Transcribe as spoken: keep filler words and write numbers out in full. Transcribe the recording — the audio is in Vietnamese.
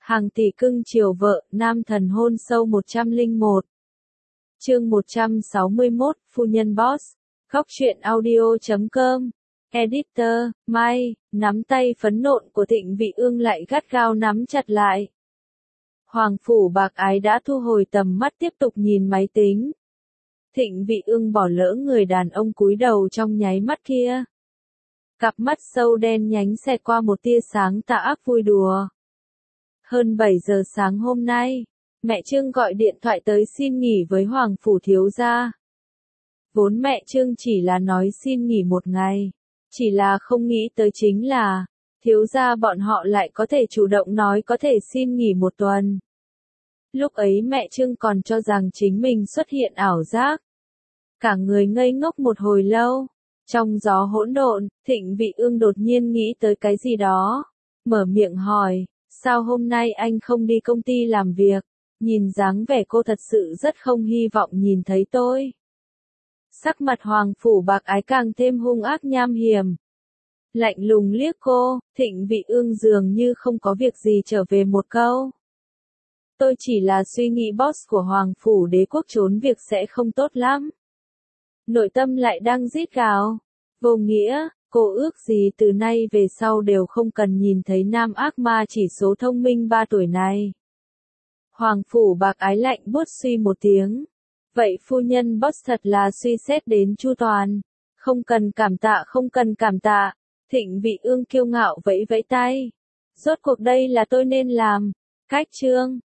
Hàng tỷ cưng chiều vợ, nam thần hôn sâu một trăm lẻ một. Chương một trăm sáu mươi mốt, Phu nhân Boss. Góc truyện audio chấm com. Editor, Mai, nắm tay phấn nộn của Thịnh Vị Ương lại gắt gao nắm chặt lại. Hoàng phủ bạc ái đã thu hồi tầm mắt tiếp tục nhìn máy tính. Thịnh Vị Ương bỏ lỡ người đàn ông cúi đầu trong nháy mắt kia. Cặp mắt sâu đen nhánh xẹt qua một tia sáng tà ác vui đùa. Hơn bảy giờ sáng hôm nay, mẹ Trương gọi điện thoại tới xin nghỉ với Hoàng phủ thiếu gia. Vốn mẹ Trương chỉ là nói xin nghỉ một ngày, chỉ là không nghĩ tới chính là, thiếu gia bọn họ lại có thể chủ động nói có thể xin nghỉ một tuần. Lúc ấy mẹ Trương còn cho rằng chính mình xuất hiện ảo giác. Cả người ngây ngốc một hồi lâu. Trong gió hỗn độn, Thịnh Vị Ương đột nhiên nghĩ tới cái gì đó. Mở miệng hỏi, sao hôm nay anh không đi công ty làm việc? Nhìn dáng vẻ cô thật sự rất không hy vọng nhìn thấy tôi. Sắc mặt Hoàng phủ bạc ái càng thêm hung ác nham hiểm. Lạnh lùng liếc cô, Thịnh Vị Ương dường như không có việc gì trở về một câu. Tôi chỉ là suy nghĩ boss của Hoàng phủ đế quốc trốn việc sẽ không tốt lắm. Nội tâm lại đang rít gào. Vô nghĩa, cô ước gì từ nay về sau đều không cần nhìn thấy nam ác ma chỉ số thông minh ba tuổi này. Hoàng phủ bạc ái lạnh buốt suy một tiếng. Vậy phu nhân boss thật là suy xét đến chu toàn. Không cần cảm tạ không cần cảm tạ. Thịnh Vị Ương kiêu ngạo vẫy vẫy tay. Rốt cuộc đây là tôi nên làm. Cách Trương,